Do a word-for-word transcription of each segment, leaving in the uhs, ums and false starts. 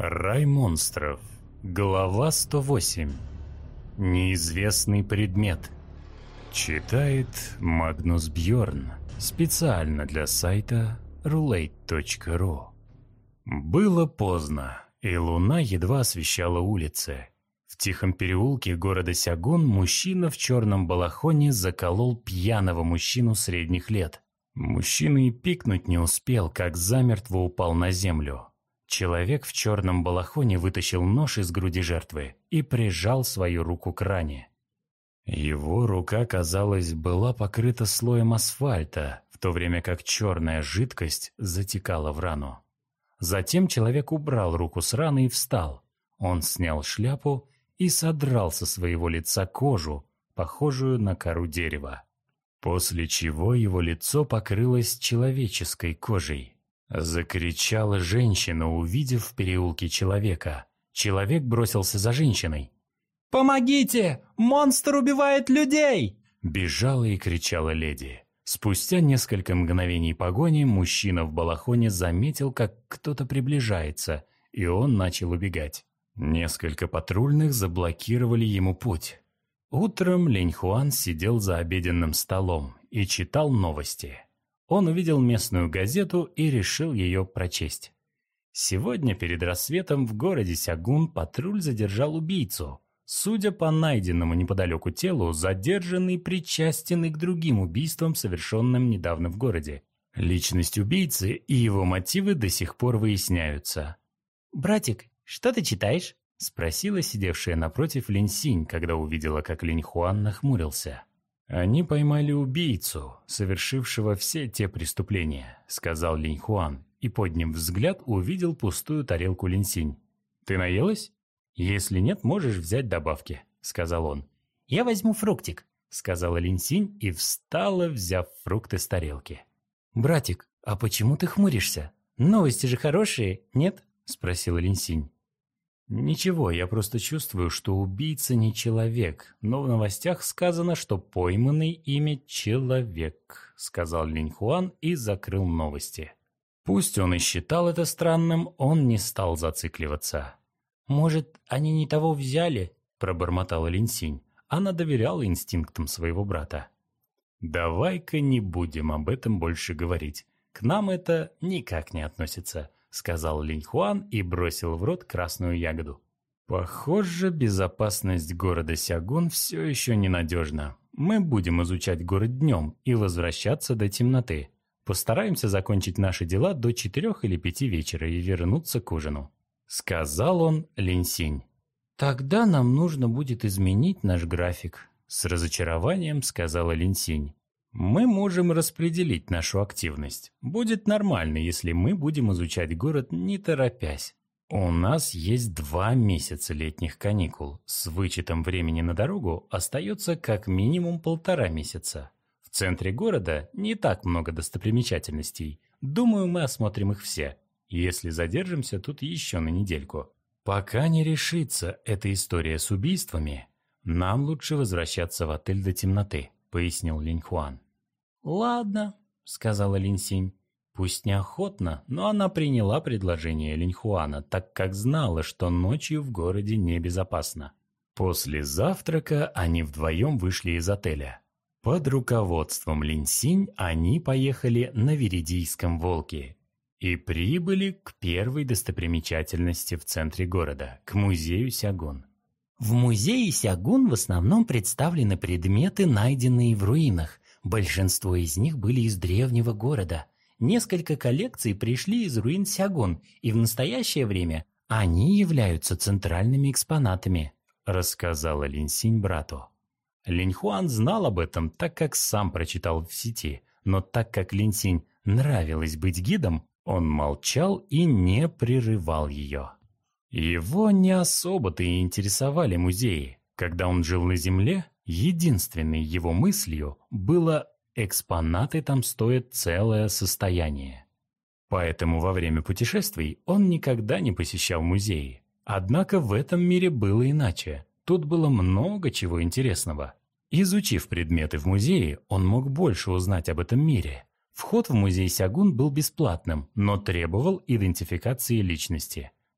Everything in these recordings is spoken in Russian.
Рай монстров. Глава сто восемь. Неизвестный предмет. Читает Магнус Бьорн. Специально для сайта рулейт точка ру. Было поздно, и луна едва освещала улицы. В тихом переулке города Сягун мужчина в черном балахоне заколол пьяного мужчину средних лет. Мужчина и пикнуть не успел, как замертво упал на землю. Человек в черном балахоне вытащил нож из груди жертвы и прижал свою руку к ране. Его рука, казалось, была покрыта слоем асфальта, в то время как черная жидкость затекала в рану. Затем человек убрал руку с раны и встал. Он снял шляпу и содрал со своего лица кожу, похожую на кору дерева. После чего его лицо покрылось человеческой кожей. Закричала женщина, увидев в переулке человека. Человек бросился за женщиной. «Помогите! Монстр убивает людей!» Бежала и кричала леди. Спустя несколько мгновений погони мужчина в балахоне заметил, как кто-то приближается, и он начал убегать. Несколько патрульных заблокировали ему путь. Утром Линь Хуан сидел за обеденным столом и читал новости. Он увидел местную газету и решил ее прочесть. Сегодня перед рассветом в городе Сягун патруль задержал убийцу. Судя по найденному неподалеку телу, задержанный причастен и к другим убийствам, совершенным недавно в городе. Личность убийцы и его мотивы до сих пор выясняются. «Братик, что ты читаешь?» – спросила сидевшая напротив Линь Синь, когда увидела, как Линь Хуан нахмурился. «Они поймали убийцу, совершившего все те преступления», — сказал Линь Хуан, и, подняв взгляд, увидел пустую тарелку Линь Синь. «Ты наелась? Если нет, можешь взять добавки», — сказал он. «Я возьму фруктик», — сказала Линь Синь и встала, взяв фрукты с тарелки. «Братик, а почему ты хмуришься? Новости же хорошие, нет?» — спросила Линь Синь. «Ничего, я просто чувствую, что убийца не человек, но в новостях сказано, что пойманный ими человек», — сказал Линь Хуан и закрыл новости. Пусть он и считал это странным, он не стал зацикливаться. «Может, они не того взяли?» — пробормотала Линь Синь. Она доверяла инстинктам своего брата. «Давай-ка не будем об этом больше говорить. К нам это никак не относится», — сказал Линь Хуан и бросил в рот красную ягоду. «Похоже, безопасность города Сягун все еще ненадежна. Мы будем изучать город днем и возвращаться до темноты. Постараемся закончить наши дела до четырех или пяти вечера и вернуться к ужину», — сказал он Линь Синь. «Тогда нам нужно будет изменить наш график», — с разочарованием сказала Линь Синь. «Мы можем распределить нашу активность. Будет нормально, если мы будем изучать город не торопясь. У нас есть два месяца летних каникул. С вычетом времени на дорогу остается как минимум полтора месяца. В центре города не так много достопримечательностей. Думаю, мы осмотрим их все, если задержимся тут еще на недельку. Пока не решится эта история с убийствами, нам лучше возвращаться в отель до темноты», — пояснил Линь Хуан. «Ладно», — сказала Линь Синь. Пусть неохотно, но она приняла предложение Линь Хуана, так как знала, что ночью в городе небезопасно. После завтрака они вдвоем вышли из отеля. Под руководством Линь Синь они поехали на Веридийском волке и прибыли к первой достопримечательности в центре города, к музею Сягун. В музее Сягун в основном представлены предметы, найденные в руинах. Большинство из них были из древнего города. Несколько коллекций пришли из руин Сягун, и в настоящее время они являются центральными экспонатами, рассказала Линь Синь брату. Линь Хуан знал об этом, так как сам прочитал в сети, но так как Линь Синь нравилось быть гидом, он молчал и не прерывал ее. Его не особо-то и интересовали музеи. Когда он жил на Земле, единственной его мыслью было «экспонаты там стоят целое состояние». Поэтому во время путешествий он никогда не посещал музеи. Однако в этом мире было иначе. Тут было много чего интересного. Изучив предметы в музее, он мог больше узнать об этом мире. Вход в музей Сягун был бесплатным, но требовал идентификации личности.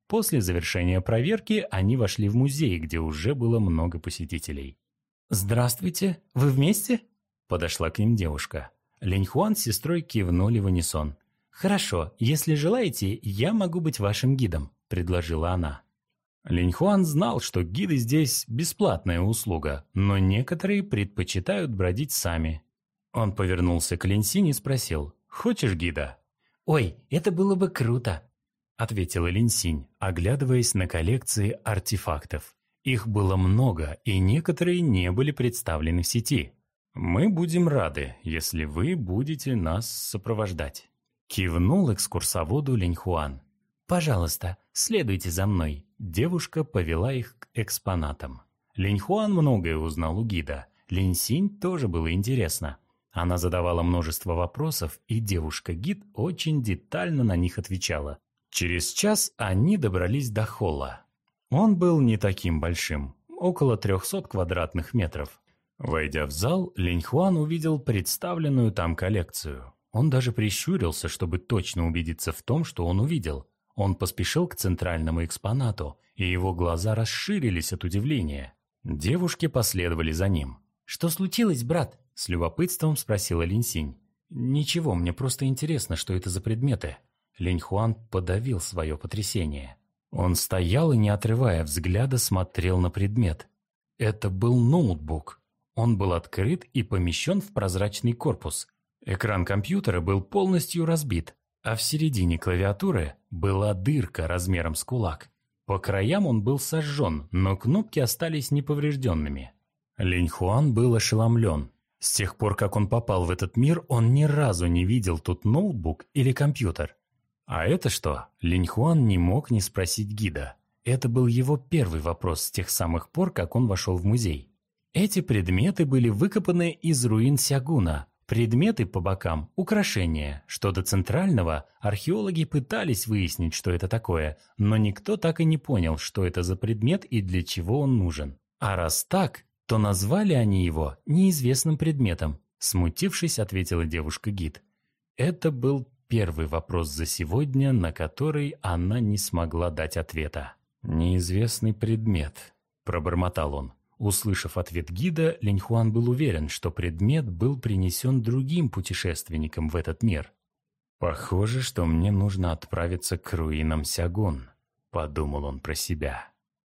После завершения проверки они вошли в музей, где уже было много посетителей. «Здравствуйте, вы вместе?» Подошла к ним девушка. Линьхуан с сестрой кивнули в унисон. «Хорошо, если желаете, я могу быть вашим гидом», – предложила она. Линьхуан знал, что гиды здесь бесплатная услуга, но некоторые предпочитают бродить сами. Он повернулся к Линьсинь и спросил: «Хочешь гида?» «Ой, это было бы круто», — ответила Линьсинь, оглядываясь на коллекции артефактов. Их было много, и некоторые не были представлены в сети. «Мы будем рады, если вы будете нас сопровождать», — кивнул экскурсоводу Линьхуан. «Пожалуйста, следуйте за мной». Девушка повела их к экспонатам. Линьхуан многое узнал у гида. Линьсинь тоже было интересно. Она задавала множество вопросов, и девушка-гид очень детально на них отвечала. Через час они добрались до холла. Он был не таким большим, около трехсот квадратных метров. Войдя в зал, Линьхуан увидел представленную там коллекцию. Он даже прищурился, чтобы точно убедиться в том, что он увидел. Он поспешил к центральному экспонату, и его глаза расширились от удивления. Девушки последовали за ним. «Что случилось, брат?» — с любопытством спросила Линьсинь. «Ничего, мне просто интересно, что это за предметы». Линьхуан подавил свое потрясение. Он стоял и, не отрывая взгляда, смотрел на предмет. Это был ноутбук. Он был открыт и помещен в прозрачный корпус. Экран компьютера был полностью разбит, а в середине клавиатуры была дырка размером с кулак. По краям он был сожжен, но кнопки остались неповрежденными. Линьхуан был ошеломлен. С тех пор, как он попал в этот мир, он ни разу не видел тут ноутбук или компьютер. «А это что?» Линьхуан не мог не спросить гида. Это был его первый вопрос с тех самых пор, как он вошел в музей. Эти предметы были выкопаны из руин Сягуна. Предметы по бокам – украшения. Что до центрального, археологи пытались выяснить, что это такое, но никто так и не понял, что это за предмет и для чего он нужен. А раз так, то назвали они его неизвестным предметом. Смутившись, ответила девушка-гид. Это был первый вопрос за сегодня, на который она не смогла дать ответа. «Неизвестный предмет», – пробормотал он. Услышав ответ гида, Линьхуан был уверен, что предмет был принесен другим путешественникам в этот мир. «Похоже, что мне нужно отправиться к руинам Сягун», – подумал он про себя.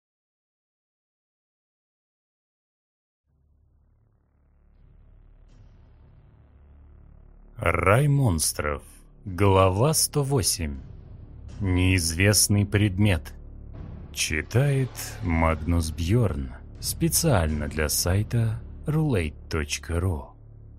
Рай монстров. Глава сто восемь. Неизвестный предмет. Читает Магнус Бьорн. Специально для сайта рулейт точка ру.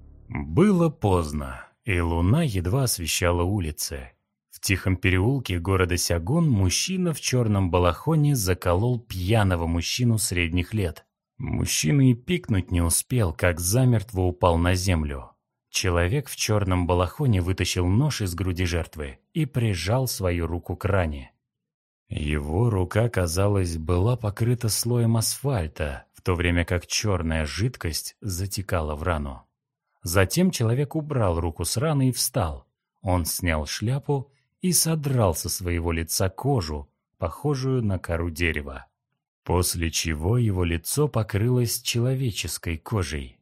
Было поздно, и луна едва освещала улицы. В тихом переулке города Сягун мужчина в черном балахоне заколол пьяного мужчину средних лет. Мужчина и пикнуть не успел, как замертво упал на землю. Человек в черном балахоне вытащил нож из груди жертвы и прижал свою руку к ране. Его рука, казалось, была покрыта слоем асфальта, в то время как черная жидкость затекала в рану. Затем человек убрал руку с раны и встал. Он снял шляпу и содрал со своего лица кожу, похожую на кору дерева. После чего его лицо покрылось человеческой кожей.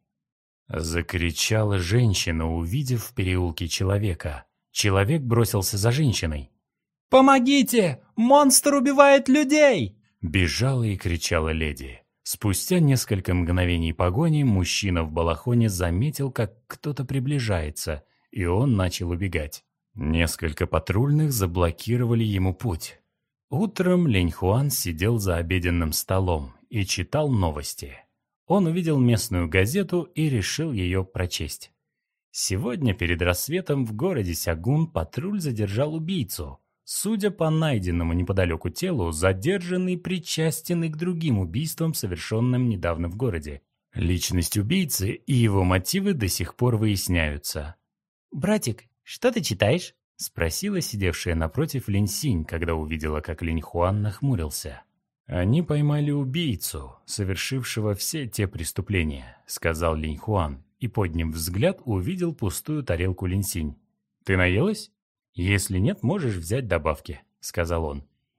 Закричала женщина, увидев в переулке человека. Человек бросился за женщиной. «Помогите! Монстр убивает людей!» Бежала и кричала леди. Спустя несколько мгновений погони мужчина в балахоне заметил, как кто-то приближается, и он начал убегать. Несколько патрульных заблокировали ему путь. Утром Линьхуан сидел за обеденным столом и читал новости. Он увидел местную газету и решил ее прочесть. Сегодня перед рассветом в городе Сягун патруль задержал убийцу. Судя по найденному неподалеку телу, задержанный причастен и к другим убийствам, совершенным недавно в городе. Личность убийцы и его мотивы до сих пор выясняются. «Братик, что ты читаешь?» — спросила сидевшая напротив Линьсинь, когда увидела, как Линьхуан нахмурился. «Они поймали убийцу, совершившего все те преступления», — сказал Линьхуан, и, подняв взгляд, увидел пустую тарелку Линьсинь. «Ты наелась? Если нет, можешь взять добавки», — сказал он.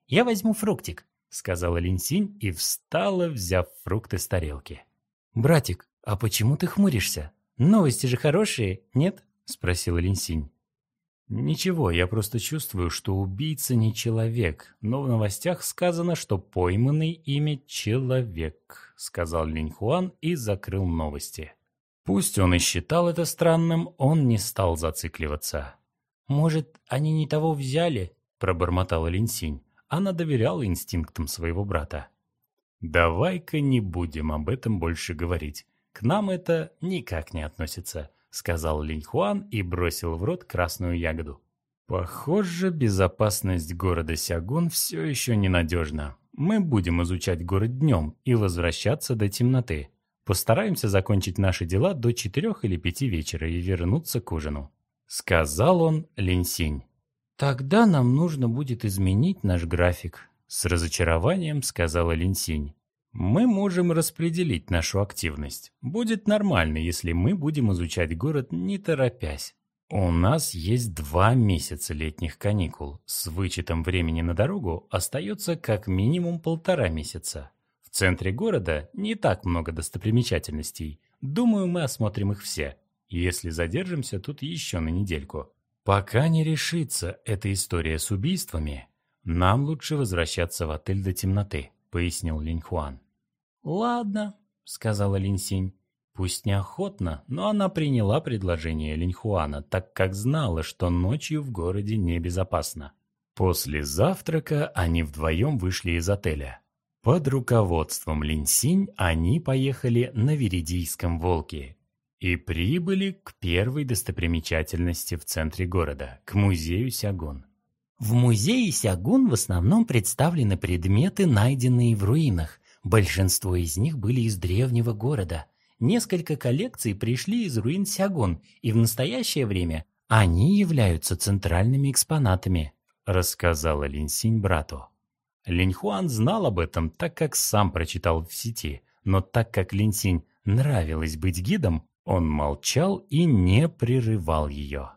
я возьму фруктик», — сказала Линсинь и встала, взяв фрукты с тарелки. «Братик, а почему ты хмуришься? Новости же хорошие, нет?» — спросила Линсинь. «Ничего, я просто чувствую, что убийца не человек, но в новостях сказано, что пойманный ими человек», — сказал Линьхуан и закрыл новости. Пусть он и считал это странным, он не стал зацикливаться. «Может, они не того взяли?» — пробормотала Линсинь. Она доверяла инстинктам своего брата. «Давай-ка не будем об этом больше говорить. К нам это никак не относится», — сказал Линьхуан и бросил в рот красную ягоду. «Похоже, безопасность города Сягун все еще ненадежна. Мы будем изучать город днем и возвращаться до темноты. Постараемся закончить наши дела до четырех или пяти вечера и вернуться к ужину», — сказал он Линсинь. «Тогда нам нужно будет изменить наш график», — с разочарованием сказала Линсинь. «Мы можем распределить нашу активность. Будет нормально, если мы будем изучать город не торопясь. У нас есть два месяца летних каникул. С вычетом времени на дорогу остается как минимум полтора месяца. В центре города не так много достопримечательностей. Думаю, мы осмотрим их все, если задержимся тут еще на недельку. Пока не решится эта история с убийствами, нам лучше возвращаться в отель до темноты», — пояснил Линьхуан. «Ладно», — сказала Линсинь. Пусть неохотно, но она приняла предложение Линьхуана, так как знала, что ночью в городе небезопасно. После завтрака они вдвоем вышли из отеля. Под руководством Линсинь они поехали на Веридийском волке и прибыли к первой достопримечательности в центре города, к музею Сягун. В музее Сягун в основном представлены предметы, найденные в руинах. Большинство из них были из древнего города. Несколько коллекций пришли из руин Сягун, и в настоящее время они являются центральными экспонатами, рассказала Линсинь брату. Линьхуан знал об этом, так как сам прочитал в сети, но так как Линсинь нравилось быть гидом, он молчал и не прерывал ее.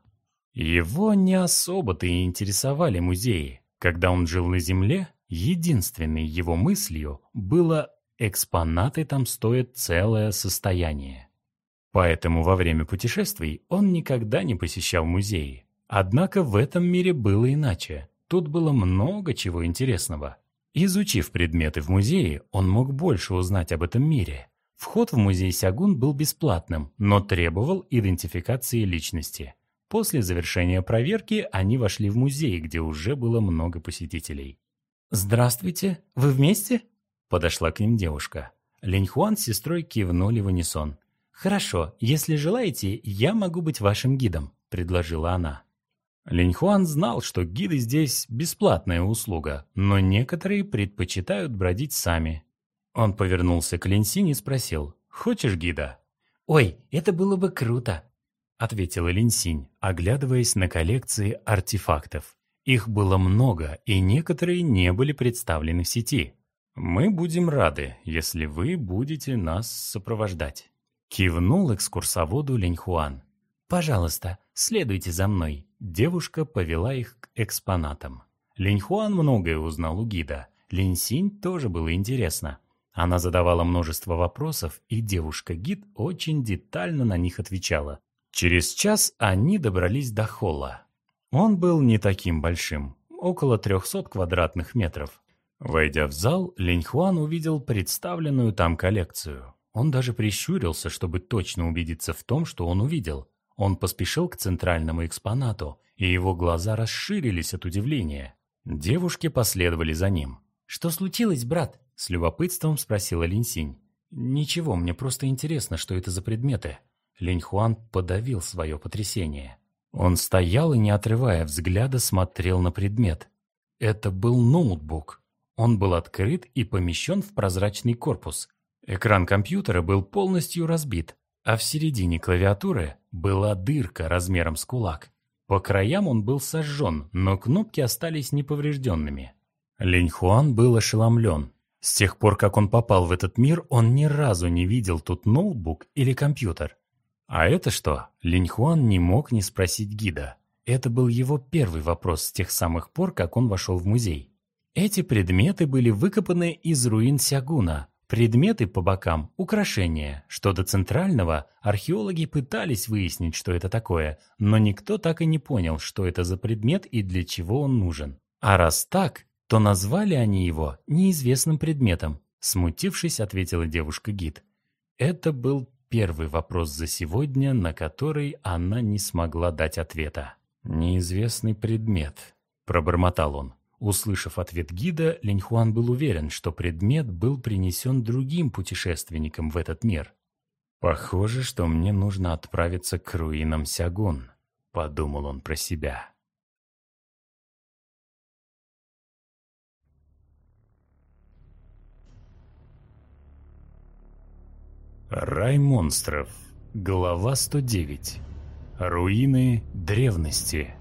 Его не особо-то и интересовали музеи. Когда он жил на Земле, единственной его мыслью было «экспонаты там стоят целое состояние». Поэтому во время путешествий он никогда не посещал музеи. Однако в этом мире было иначе. Тут было много чего интересного. Изучив предметы в музее, он мог больше узнать об этом мире. Вход в музей Сягун был бесплатным, но требовал идентификации личности. После завершения проверки они вошли в музей, где уже было много посетителей. «Здравствуйте, вы вместе?» Подошла к ним девушка. Линьхуан с сестрой кивнули в унисон. «Хорошо, если желаете, я могу быть вашим гидом», — предложила она. Линьхуан знал, что гиды здесь бесплатная услуга, но некоторые предпочитают бродить сами. Он повернулся к Линсинь и спросил: «Хочешь гида?» «Ой, это было бы круто», — ответила Линсинь, оглядываясь на коллекции артефактов. Их было много, и некоторые не были представлены в сети. «Мы будем рады, если вы будете нас сопровождать», — кивнул экскурсоводу Линьхуан. «Пожалуйста, следуйте за мной». Девушка повела их к экспонатам. Линьхуан многое узнал у гида. Линсинь тоже было интересно. Она задавала множество вопросов, и девушка-гид очень детально на них отвечала. Через час они добрались до холла. Он был не таким большим, около трехсот квадратных метров. Войдя в зал, Линьхуан увидел представленную там коллекцию. Он даже прищурился, чтобы точно убедиться в том, что он увидел. Он поспешил к центральному экспонату, и его глаза расширились от удивления. Девушки последовали за ним. «Что случилось, брат?» — с любопытством спросила Линсинь. «Ничего, мне просто интересно, что это за предметы». Линьхуан подавил свое потрясение. Он стоял и, не отрывая взгляда, смотрел на предмет. Это был ноутбук. Он был открыт и помещен в прозрачный корпус. Экран компьютера был полностью разбит, а в середине клавиатуры была дырка размером с кулак. По краям он был сожжен, но кнопки остались неповрежденными. Линьхуан был ошеломлен. С тех пор, как он попал в этот мир, он ни разу не видел тут ноутбук или компьютер. «А это что?» Линьхуан не мог не спросить гида. Это был его первый вопрос с тех самых пор, как он вошел в музей. Эти предметы были выкопаны из руин Сягуна. Предметы по бокам – украшения. Что до центрального, археологи пытались выяснить, что это такое, но никто так и не понял, что это за предмет и для чего он нужен. А раз так, то назвали они его неизвестным предметом. Смутившись, ответила девушка-гид. Это был первый вопрос за сегодня, на который она не смогла дать ответа. «Неизвестный предмет», – пробормотал он. Услышав ответ гида, Линьхуан был уверен, что предмет был принесен другим путешественникам в этот мир. «Похоже, что мне нужно отправиться к руинам Сягун», – подумал он про себя. Рай монстров. Глава сто девять. Руины древности.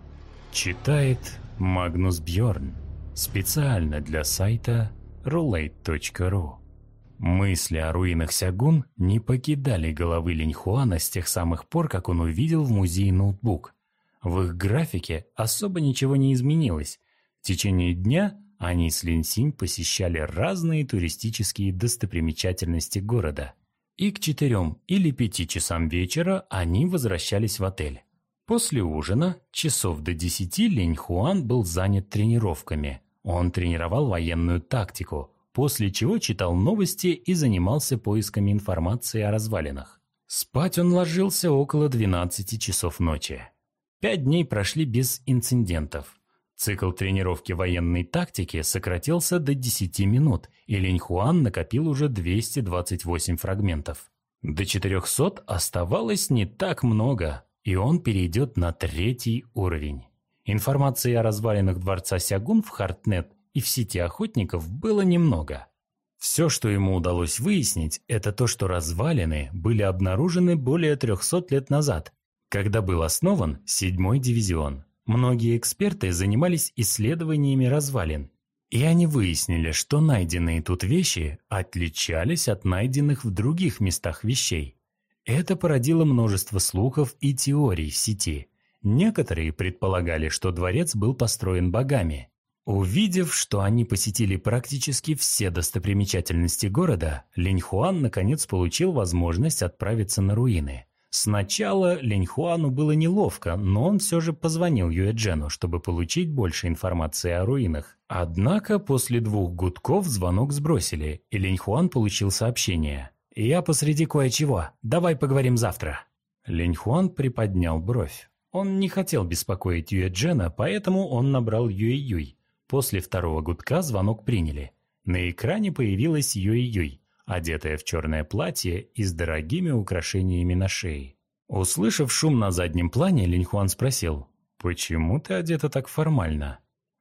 Читает Магнус Бьорн. Специально для сайта рулейт точка ру. Мысли о руинах Сягун не покидали головы Линьхуана с тех самых пор, как он увидел в музее ноутбук. В их графике особо ничего не изменилось. В течение дня они с Линсинь посещали разные туристические достопримечательности города. И к четырем или пяти часам вечера они возвращались в отель. После ужина, часов до десяти, Линьхуан был занят тренировками. Он тренировал военную тактику, после чего читал новости и занимался поисками информации о развалинах. Спать он ложился около двенадцати часов ночи. Пять дней прошли без инцидентов. Цикл тренировки военной тактики сократился до десяти минут, и Линьхуан накопил уже двести двадцать восемь фрагментов. До четырехсот оставалось не так много, и он перейдет на третий уровень. Информации о развалинах дворца Сягун в Хартнет и в сети охотников было немного. Все, что ему удалось выяснить, это то, что развалины были обнаружены более трехсот лет назад, когда был основан седьмой дивизион. Многие эксперты занимались исследованиями развалин, и они выяснили, что найденные тут вещи отличались от найденных в других местах вещей. Это породило множество слухов и теорий в сети. Некоторые предполагали, что дворец был построен богами. Увидев, что они посетили практически все достопримечательности города, Линьхуан наконец получил возможность отправиться на руины. Сначала Линьхуану было неловко, но он все же позвонил Юэджену, чтобы получить больше информации о руинах. Однако после двух гудков звонок сбросили, и Линьхуан получил сообщение. «Я посреди кое-чего. Давай поговорим завтра». Линьхуан приподнял бровь. Он не хотел беспокоить Юэджена, поэтому он набрал Юэ-Юй. После второго гудка звонок приняли. На экране появилась Юэ-Юй, одетая в черное платье и с дорогими украшениями на шее. Услышав шум на заднем плане, Линьхуан спросил: «Почему ты одета так формально?»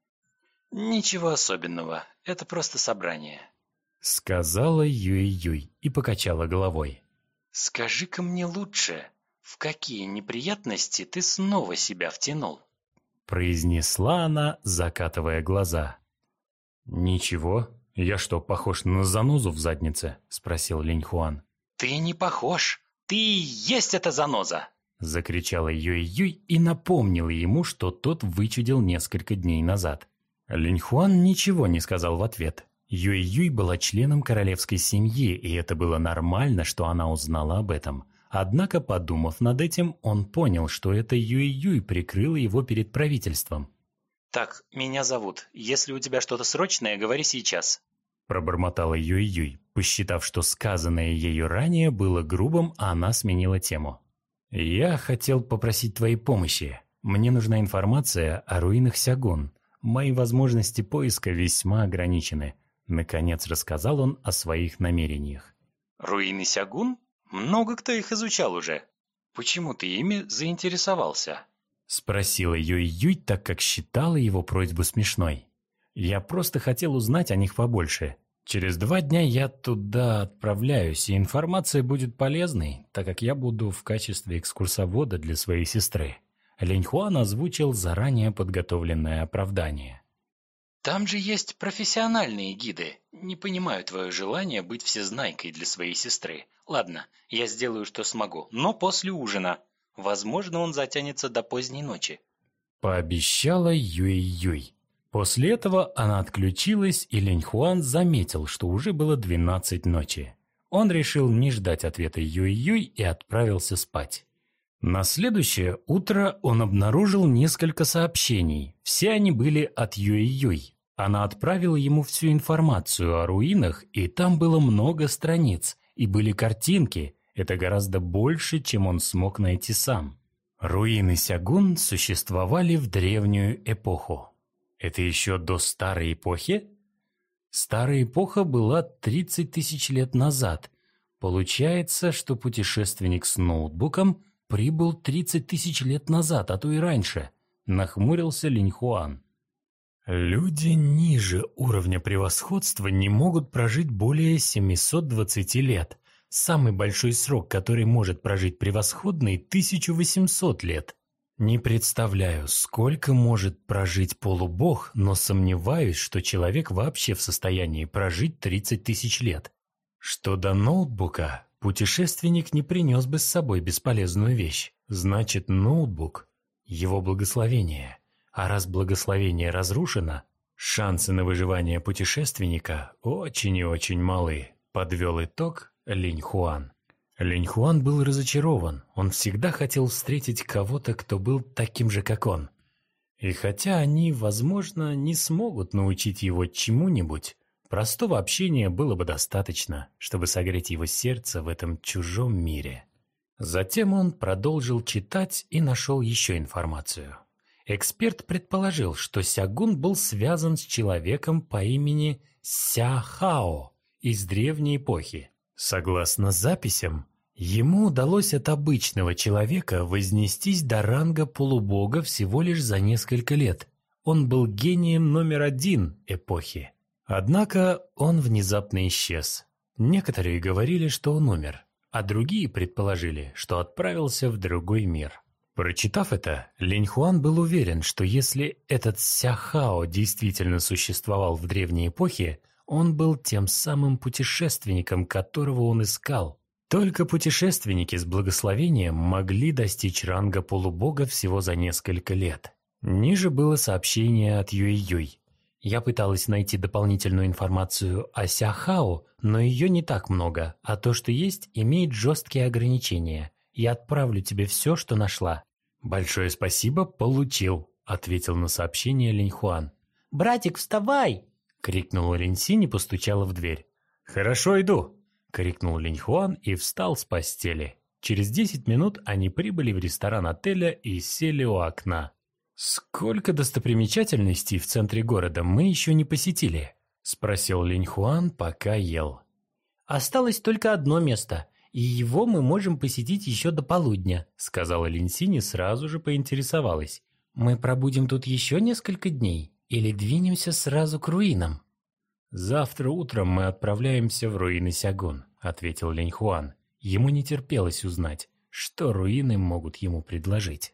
«Ничего особенного, это просто собрание», — сказала Юэ-Юй и покачала головой. «Скажи-ка мне лучше, в какие неприятности ты снова себя втянул?» — произнесла она, закатывая глаза. «Ничего. Я что, похож на занозу в заднице?» — спросил Линьхуан. «Ты не похож. Ты и есть эта заноза!» — закричала Юэ-Юй и напомнила ему, что тот вычудил несколько дней назад. Линьхуан ничего не сказал в ответ. Юэ-Юй была членом королевской семьи, и это было нормально, что она узнала об этом. Однако, подумав над этим, он понял, что это Юэ-Юй прикрыла его перед правительством. «Так, меня зовут. Если у тебя что-то срочное, говори сейчас», — пробормотала Юэ-Юй, посчитав, что сказанное ею ранее было грубым, а она сменила тему. «Я хотел попросить твоей помощи. Мне нужна информация о руинах Сягун. Мои возможности поиска весьма ограничены». Наконец рассказал он о своих намерениях. «Руины Сягун? Много кто их изучал уже. Почему ты ими заинтересовался?» — спросила Юэ-Юй, так как считала его просьбу смешной. «Я просто хотел узнать о них побольше. Через два дня я туда отправляюсь, и информация будет полезной, так как я буду в качестве экскурсовода для своей сестры». Линьхуан озвучил заранее подготовленное оправдание. «Там же есть профессиональные гиды. Не понимаю твое желание быть всезнайкой для своей сестры. Ладно, я сделаю, что смогу, но после ужина. Возможно, он затянется до поздней ночи», — пообещала Юэ-Юй. После этого она отключилась, и Линьхуан заметил, что уже было двенадцать ночи. Он решил не ждать ответа Юй-Юй и отправился спать. На следующее утро он обнаружил несколько сообщений. Все они были от Юй-Юй. Она отправила ему всю информацию о руинах, и там было много страниц, и были картинки. Это гораздо больше, чем он смог найти сам. Руины Сягун существовали в древнюю эпоху. Это еще до старой эпохи? Старая эпоха была тридцать тысяч лет назад. Получается, что путешественник с ноутбуком прибыл тридцать тысяч лет назад, а то и раньше, нахмурился Линьхуан. Люди ниже уровня превосходства не могут прожить более семисот двадцати лет. Самый большой срок, который может прожить превосходный, тысяча восемьсот лет. Не представляю, сколько может прожить полубог, но сомневаюсь, что человек вообще в состоянии прожить тридцать тысяч лет. Что до ноутбука, путешественник не принес бы с собой бесполезную вещь. Значит, ноутбук – его благословение. А раз благословение разрушено, шансы на выживание путешественника очень и очень малы, подвел итог Линьхуан. Линьхуан был разочарован, он всегда хотел встретить кого-то, кто был таким же, как он. И хотя они, возможно, не смогут научить его чему-нибудь, простого общения было бы достаточно, чтобы согреть его сердце в этом чужом мире. Затем он продолжил читать и нашел еще информацию. Эксперт предположил, что Сягун был связан с человеком по имени Ся Хао из древней эпохи. Согласно записям, ему удалось от обычного человека вознестись до ранга полубога всего лишь за несколько лет. Он был гением номер один эпохи. Однако он внезапно исчез. Некоторые говорили, что он умер, а другие предположили, что отправился в другой мир. Прочитав это, Линьхуан был уверен, что если этот Ся Хао действительно существовал в древней эпохе, он был тем самым путешественником, которого он искал. Только путешественники с благословением могли достичь ранга полубога всего за несколько лет. Ниже было сообщение от Юй-Юй. Я пыталась найти дополнительную информацию о Ся Хао, но ее не так много, а то, что есть, имеет жесткие ограничения. Я отправлю тебе все, что нашла. Большое спасибо, получил, ответил на сообщение Линьхуан. «Братик, вставай!» — крикнула Линьсинь и постучала в дверь. «Хорошо, иду!» — крикнул Линьхуан и встал с постели. Через десять минут они прибыли в ресторан отеля и сели у окна. «Сколько достопримечательностей в центре города мы еще не посетили?» — спросил Линьхуан, пока ел. «Осталось только одно место, и его мы можем посетить еще до полудня», — сказала Линьсинь и сразу же поинтересовалась. «Мы пробудем тут еще несколько дней или двинемся сразу к руинам?» «Завтра утром мы отправляемся в руины Сягун», — ответил Линьхуан. Ему не терпелось узнать, что руины могут ему предложить.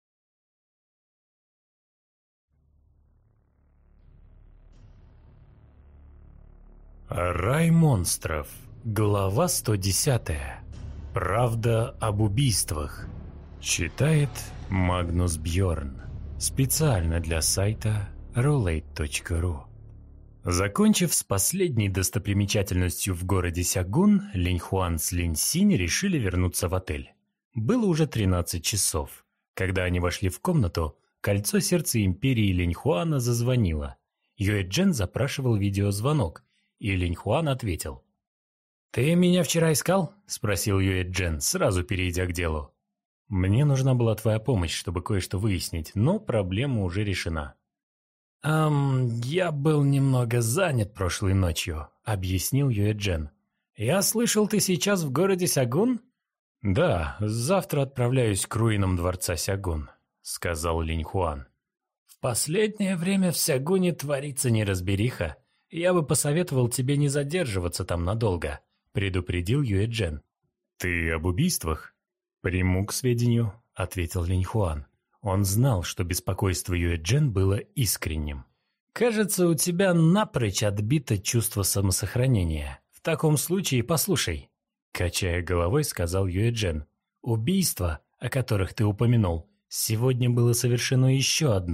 Рай монстров. Глава сто десятая. Правда об убийствах. Читает Магнус Бьорн. Специально для сайта рулейт точка ру. Закончив с последней достопримечательностью в городе Сягун, Линьхуан с Линьсинь решили вернуться в отель. Было уже тринадцать часов. Когда они вошли в комнату, кольцо сердца империи Линьхуана зазвонило. Юэ-Джен запрашивал видеозвонок, и Линьхуан ответил. «Ты меня вчера искал?» – спросил Юэ-Джен, сразу перейдя к делу. «Мне нужна была твоя помощь, чтобы кое-что выяснить, но проблема уже решена». «Эм, я был немного занят прошлой ночью», — объяснил Юэ-Джен. «Я слышал, ты сейчас в городе Сягун?» «Да, завтра отправляюсь к руинам дворца Сягун», — сказал Линьхуан. «В последнее время в Сягуне творится неразбериха. Я бы посоветовал тебе не задерживаться там надолго», — предупредил Юэ-Джен. «Ты об убийствах?» «Приму к сведению», — ответил Линьхуан. Он знал, что беспокойство Юэ-Джен было искренним. «Кажется, у тебя напрочь отбито чувство самосохранения. В таком случае послушай», — качая головой, сказал Юэ-Джен. «Убийство, о которых ты упомянул, сегодня было совершено еще одно,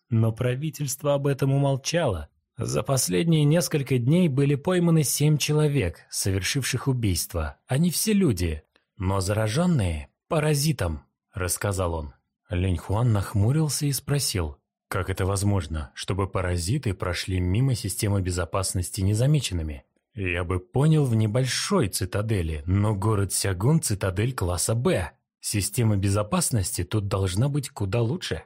но правительство об этом умолчало. За последние несколько дней были пойманы семь человек, совершивших убийство. Они все люди, но зараженные паразитом, рассказал он. Линь Хуан нахмурился и спросил, как это возможно, чтобы паразиты прошли мимо системы безопасности незамеченными? Я бы понял в небольшой цитадели, но город Сягун – цитадель класса Б. Система безопасности тут должна быть куда лучше.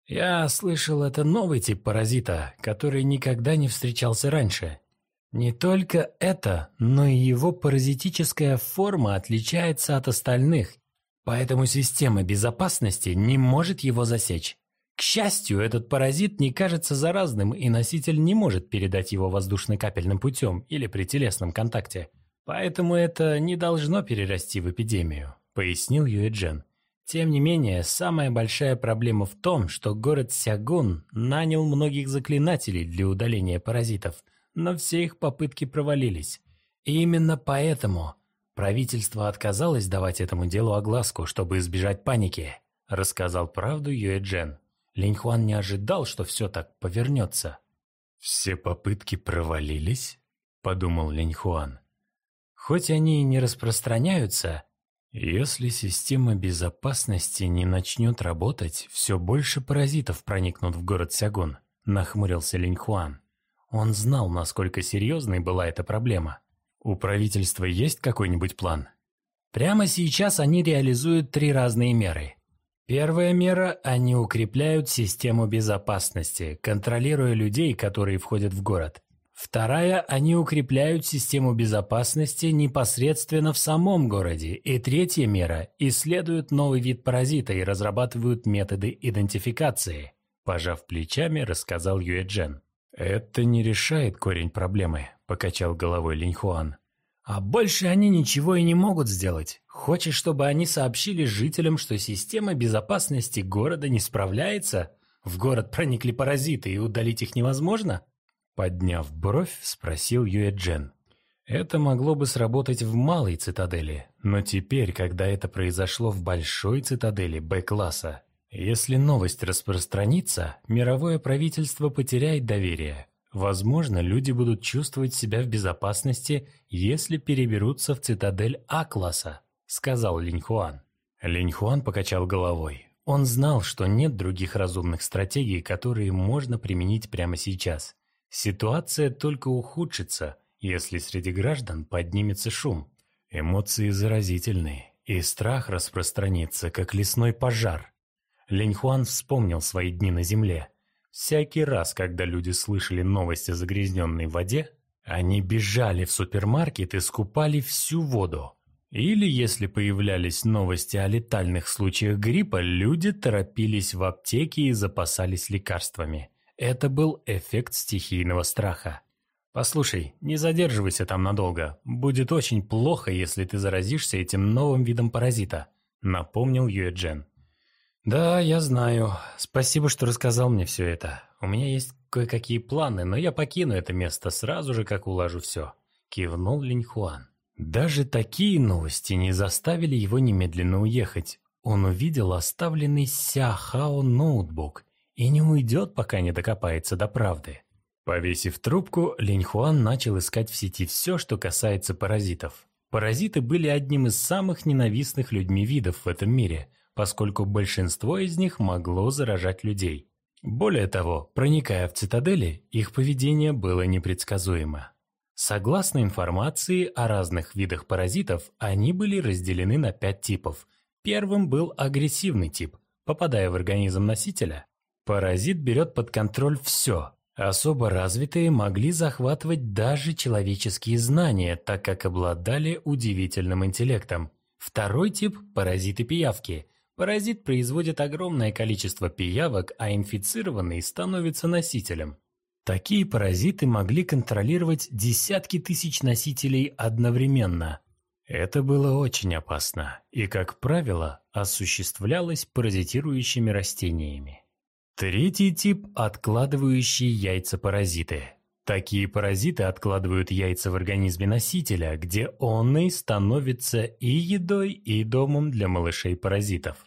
Я слышал, это новый тип паразита, который никогда не встречался раньше. Не только это, но и его паразитическая форма отличается от остальных, поэтому система безопасности не может его засечь. К счастью, этот паразит не кажется заразным, и носитель не может передать его воздушно-капельным путем или при телесном контакте. Поэтому это не должно перерасти в эпидемию, пояснил Юэджен. Тем не менее, самая большая проблема в том, что город Сягун нанял многих заклинателей для удаления паразитов, но все их попытки провалились. И именно поэтому правительство отказалось давать этому делу огласку, чтобы избежать паники, рассказал правду Юэджен. Линь Хуан не ожидал, что все так повернется. «Все попытки провалились?» – подумал Линь Хуан. «Хоть они и не распространяются, если система безопасности не начнет работать, все больше паразитов проникнут в город Сягун», – нахмурился Линь Хуан. Он знал, насколько серьезной была эта проблема. «У правительства есть какой-нибудь план?» Прямо сейчас они реализуют три разные меры. Первая мера – они укрепляют систему безопасности, контролируя людей, которые входят в город. Вторая – они укрепляют систему безопасности непосредственно в самом городе. И третья мера – исследуют новый вид паразита и разрабатывают методы идентификации. Пожав плечами, рассказал Юэджен. «Это не решает корень проблемы», – покачал головой Линь Хуан. «А больше они ничего и не могут сделать. Хочешь, чтобы они сообщили жителям, что система безопасности города не справляется? В город проникли паразиты, и удалить их невозможно?» Подняв бровь, спросил Юэджен. «Это могло бы сработать в малой цитадели, но теперь, когда это произошло в большой цитадели Б-класса, если новость распространится, мировое правительство потеряет доверие. Возможно, люди будут чувствовать себя в безопасности, если переберутся в цитадель А-класса», — сказал Линь Хуан. Линь Хуан покачал головой. Он знал, что нет других разумных стратегий, которые можно применить прямо сейчас. Ситуация только ухудшится, если среди граждан поднимется шум. Эмоции заразительны, и страх распространится, как лесной пожар. Линь Хуан вспомнил свои дни на земле. Всякий раз, когда люди слышали новости о загрязненной воде, они бежали в супермаркет и скупали всю воду. Или, если появлялись новости о летальных случаях гриппа, люди торопились в аптеки и запасались лекарствами. Это был эффект стихийного страха. «Послушай, не задерживайся там надолго. Будет очень плохо, если ты заразишься этим новым видом паразита», — напомнил Юэджен. «Да, я знаю. Спасибо, что рассказал мне все это. У меня есть кое-какие планы, но я покину это место сразу же, как улажу все», — кивнул Линь Хуан. Даже такие новости не заставили его немедленно уехать. Он увидел оставленный Ся Хао ноутбук и не уйдет, пока не докопается до правды. Повесив трубку, Линь Хуан начал искать в сети все, что касается паразитов. Паразиты были одним из самых ненавистных людьми видов в этом мире, поскольку большинство из них могло заражать людей. Более того, проникая в цитадели, их поведение было непредсказуемо. Согласно информации о разных видах паразитов, они были разделены на пять типов. Первым был агрессивный тип. Попадая в организм носителя, паразит берет под контроль все. Особо развитые могли захватывать даже человеческие знания, так как обладали удивительным интеллектом. Второй тип – паразиты-пиявки. Паразит производит огромное количество пиявок, а инфицированный становится носителем. Такие паразиты могли контролировать десятки тысяч носителей одновременно. Это было очень опасно и, как правило, осуществлялось паразитирующими растениями. Третий тип – откладывающие яйца паразиты. Такие паразиты откладывают яйца в организме носителя, где он и становится и едой, и домом для малышей паразитов.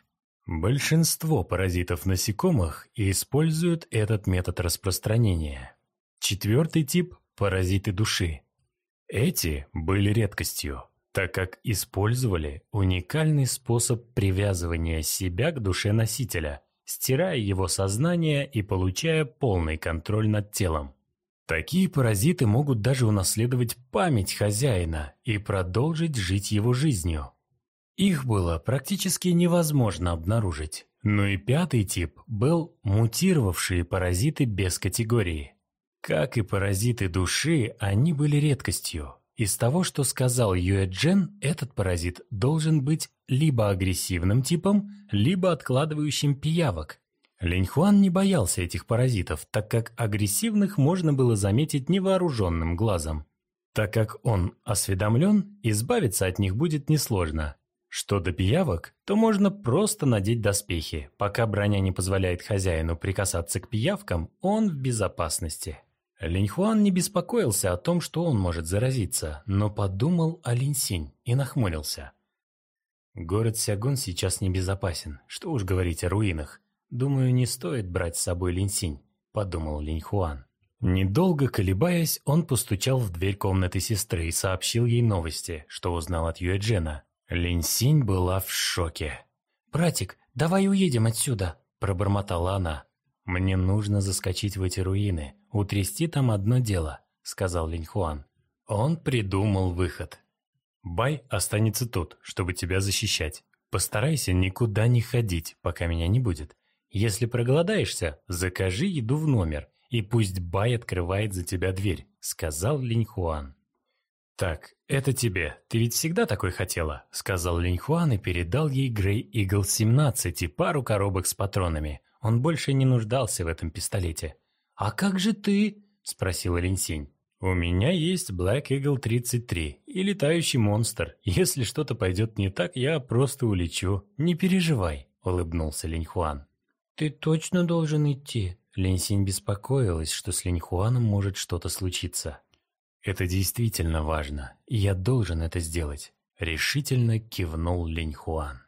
Большинство паразитов насекомых используют этот метод распространения. Четвертый тип – паразиты души. Эти были редкостью, так как использовали уникальный способ привязывания себя к душе носителя, стирая его сознание и получая полный контроль над телом. Такие паразиты могут даже унаследовать память хозяина и продолжить жить его жизнью. Их было практически невозможно обнаружить. Ну и пятый тип был мутировавшие паразиты без категории. Как и паразиты души, они были редкостью. Из того, что сказал Юэ Джен, этот паразит должен быть либо агрессивным типом, либо откладывающим пиявок. Линьхуан не боялся этих паразитов, так как агрессивных можно было заметить невооруженным глазом. Так как он осведомлен, избавиться от них будет несложно. Что до пиявок, то можно просто надеть доспехи. Пока броня не позволяет хозяину прикасаться к пиявкам, он в безопасности. Линьхуан не беспокоился о том, что он может заразиться, но подумал о Линьсинь и нахмурился. Город Сягун сейчас небезопасен, что уж говорить о руинах. Думаю, не стоит брать с собой Линьсинь, подумал Линьхуан. Недолго колебаясь, он постучал в дверь комнаты сестры и сообщил ей новости, что узнал от Юэ Джена. Линьсинь была в шоке. «Братик, давай уедем отсюда», – пробормотала она. «Мне нужно заскочить в эти руины, утрясти там одно дело», – сказал Линьхуан. Он придумал выход. «Бай останется тут, чтобы тебя защищать. Постарайся никуда не ходить, пока меня не будет. Если проголодаешься, закажи еду в номер, и пусть Бай открывает за тебя дверь», – сказал Линьхуан. «Так, это тебе. Ты ведь всегда такой хотела», — сказал Линьхуан и передал ей Грей Игл семнадцать и пару коробок с патронами. Он больше не нуждался в этом пистолете. «А как же ты?» — спросила Линьсинь. «У меня есть Black Eagle тридцать три и летающий монстр. Если что-то пойдет не так, я просто улечу. Не переживай», — улыбнулся Линьхуан. «Ты точно должен идти?» Линьсинь беспокоилась, что с Линьхуаном может что-то случиться. «Это действительно важно, и я должен это сделать», — решительно кивнул Линьхуан.